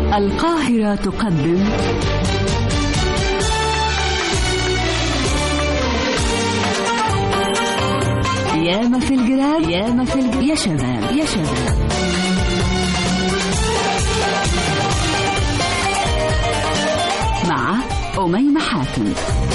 القاهرة تقدم ياما في الجراب ياما في الجراب يا شباب يا شباب. مع أميمة حاتم.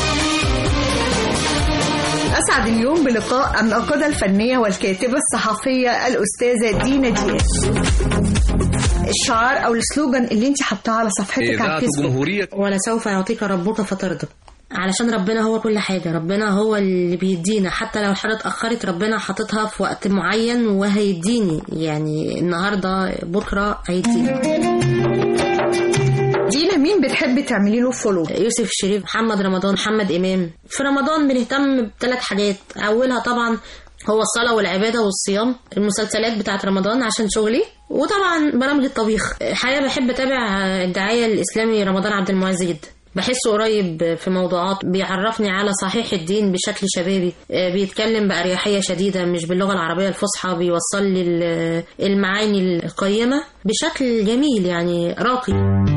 أسعد اليوم بلقاء الناقدة الفنية والكاتبة الصحفية الأستاذة دينا دياز. الشعار أو السلوجان اللي انت حطاه على صفحتك على الفيسبوك، ولا سوف يعطيك ربك فترضى، علشان ربنا هو كل حاجة، ربنا هو اللي بيدينا، حتى لو الحاجة اتأخرت ربنا حاططها في وقت معين وهيديني، يعني النهاردة بكرة هيديني. دينا، مين بتحبي تعملي له فولو؟ يوسف الشريف، محمد رمضان، محمد إمام. في رمضان بنهتم بثلاث حاجات، أولها طبعا هو الصلاة والعبادة والصيام، المسلسلات بتاعت رمضان عشان شغلي، وطبعا برامج الطبيخ. الحقيقة بحب أتابع الداعية الإسلامي رمضان عبد المعز جدا، بحسه قريب في موضوعات، بيعرفني على صحيح الدين بشكل شبابي، بيتكلم بأريحية شديدة مش باللغة العربية الفصحى، بيوصل لي المعاني القيمة بشكل جميل يعني راقي.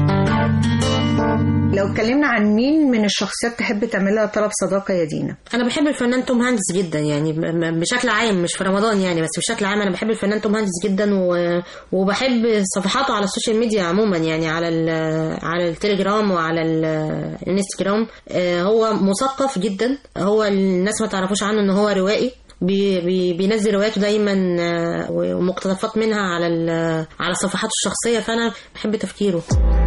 لو اتكلمنا عن مين من الشخصيات تحب تعملها طلب صداقة يا دينا؟ أنا بحب الفنان توم هانكس جدا، يعني بشكل عام مش في رمضان يعني، بس بشكل عام أنا بحب الفنان توم هانكس جدا، وبحب صفحاته على السوشيال ميديا عموما، يعني على التليجرام وعلى الانستجرام. هو مثقف جدا، هو الناس ما تعرفوش عنه إن هو روائي، بينزل رواياته دايما ومقتطفات منها على صفحاته الشخصية، فأنا بحب تفكيره.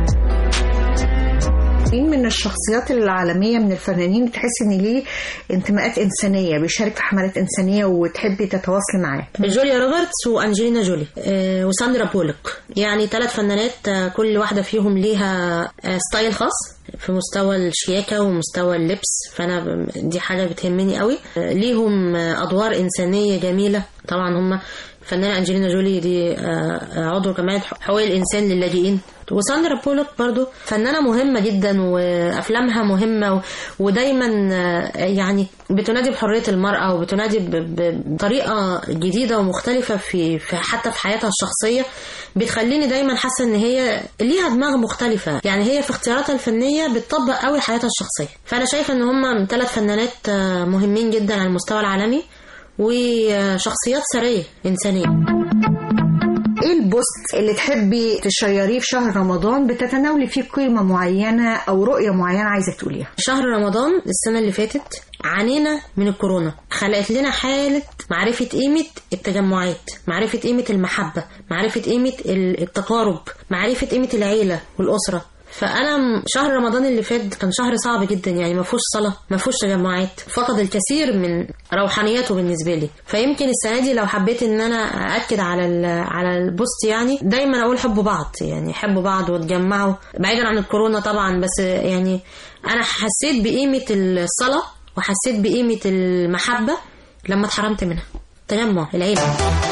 مين من الشخصيات العالمية من الفنانين بتحس ان ليه انتماءات إنسانية، بيشارك في حملات إنسانية وتحبي تتواصلي معاه؟ جوليا روبرتس وأنجلينا جولي وساندرا بولوك، يعني ثلاث فنانات كل واحدة فيهم ليها ستايل خاص في مستوى الشياكة ومستوى اللبس، فأنا دي حاجة بتهمني قوي. ليهم أدوار إنسانية جميلة، طبعا هم فنانة أنجلينا جولي دي عضو جمعية حقوق الإنسان للاجئين، وساندرا بولوك برضو فنانة مهمة جدا وأفلامها مهمة، ودايما يعني بتنادي بحرية المرأة، وبتنادي بطريقة جديدة ومختلفة في حتى في حياتها الشخصية، بتخليني دايما حاسة ان هي ليها دماغ مختلفة، يعني هي في اختياراتها الفنية بتطبق قوي حياتها الشخصية. فأنا شايفة ان هم ثلاث فنانات مهمين جدا على المستوى العالمي، وشخصيات ثرية إنسانية. ايه البوست اللي تحبي تشيريه في شهر رمضان بتتناولي فيه قيمة معينة او رؤية معينة عايزة تقوليها؟ شهر رمضان السنة اللي فاتت عانينا من الكورونا، خلقت لنا حالة معرفة قيمة التجمعات، معرفة قيمة المحبة، معرفة قيمة التقارب، معرفة قيمة العيلة والأسرة. فأنا شهر رمضان اللي فات كان شهر صعب جدا، يعني ما فيهوش صلاة، ما فيهوش تجمعات، فقد الكثير من روحانياته بالنسبة لي. فيمكن السنة دي لو حبيت ان انا أأكد على البوست، يعني دايما اقول حبوا بعض، يعني حبوا بعض وتجمعوا بعيدا عن الكورونا طبعا، بس يعني انا حسيت بقيمة الصلاة وحسيت بقيمة المحبة لما اتحرمت منها، تجمع العيلة.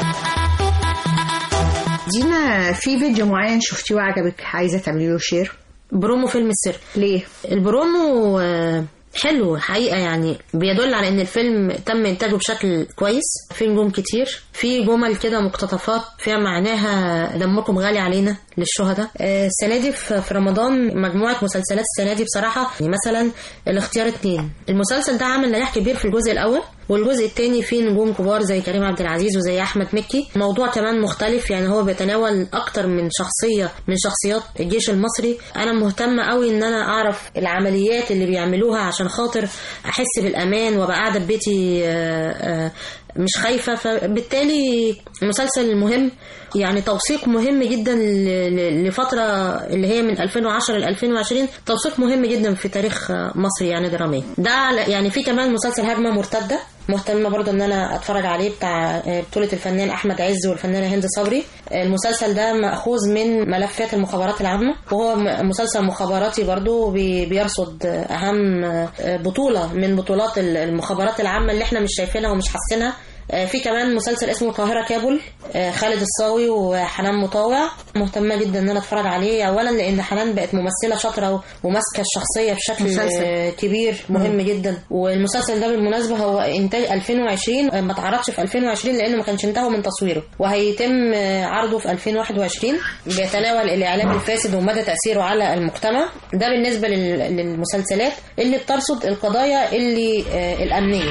دينا، في فيديو معين شفتيه وعجبك عايزة تعملي له شير؟ برومو فيلم السر. ليه؟ البرومو حلو حقيقة، يعني بيدل على ان الفيلم تم انتاجه بشكل كويس، في نجوم كتير، في جمل كده مقتطفات فيها معناها دمكم غالي علينا للشهداء. السنة دي في رمضان مجموعة مسلسلات السنة دي بصراحة، يعني مثلا الاختيار 2، المسلسل ده عمل نجاح كبير في الجزء الأول، والجزء الثاني فيه نجوم كبار زي كريم عبد العزيز وزي أحمد مكي. موضوع كمان مختلف، يعني هو بيتناول أكتر من شخصية من شخصيات الجيش المصري. أنا مهتمة قوي إن أنا أعرف العمليات اللي بيعملوها عشان خاطر أحس بالأمان وأبقى قاعدة ببيتي مش خايفة. فبالتالي مسلسل مهم، يعني توثيق مهم جدا لفترة اللي هي من 2010 ل 2020، توثيق مهم جدا في تاريخ مصر يعني دراميا. ده يعني في كمان مسلسل هجمة مرتدة، مهتمة برضو ان انا اتفرج عليه، بتاع بطولة الفنان احمد عز والفنانة هند صبري. المسلسل ده مأخوذ من ملفات المخابرات العامة، وهو مسلسل مخابراتي برضو بيرصد اهم بطولة من بطولات المخابرات العامة اللي احنا مش شايفينها ومش حاسينها، في كمان مسلسل اسمه القاهرة كابول، خالد الصاوي وحنان مطاوع. مهتمة جدا ان انا اتفرج عليه، اولا لان حنان بقت ممثلة شاطرة وماسكة الشخصية بشكل كبير مهم جدا. والمسلسل ده بالمناسبة هو انتاج 2020، ما اتعرضش في 2020 لانه ما كانش انتهوا من تصويره، وهيتم عرضه في 2021. بيتناول الاعلام الفاسد ومدى تأثيره على المجتمع. ده بالنسبة للمسلسلات اللي بترصد القضايا اللي الأمنية.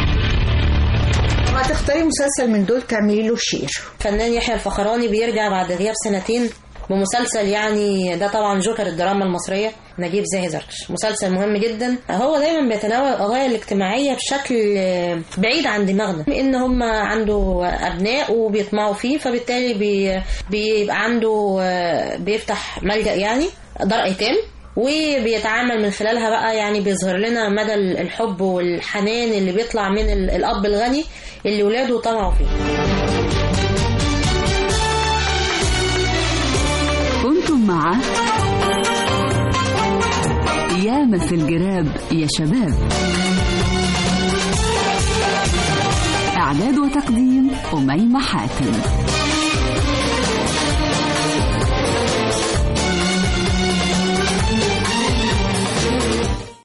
هتختاري مسلسل من دول تعملي له شير. فنان يحيى الفخراني بيرجع بعد غياب سنتين بمسلسل، يعني ده طبعا جوكر الدراما المصرية، نجيب زاهي زركش. مسلسل مهم جدا، هو دايما بيتناول القضايا الاجتماعية بشكل بعيد عن دماغنا، ان هم عنده ابناء وبيطمعوا فيه، فبالتالي بيبقى عنده بيفتح ملجأ يعني دار ايتام، وبيتعامل من خلالها بقى يعني بيظهر لنا مدى الحب والحنان اللي بيطلع من الأب الغني اللي ولاده طمعوا فيه. كنتم مع ياما في الجراب يا شباب. إعداد وتقديم أميمة حاتم.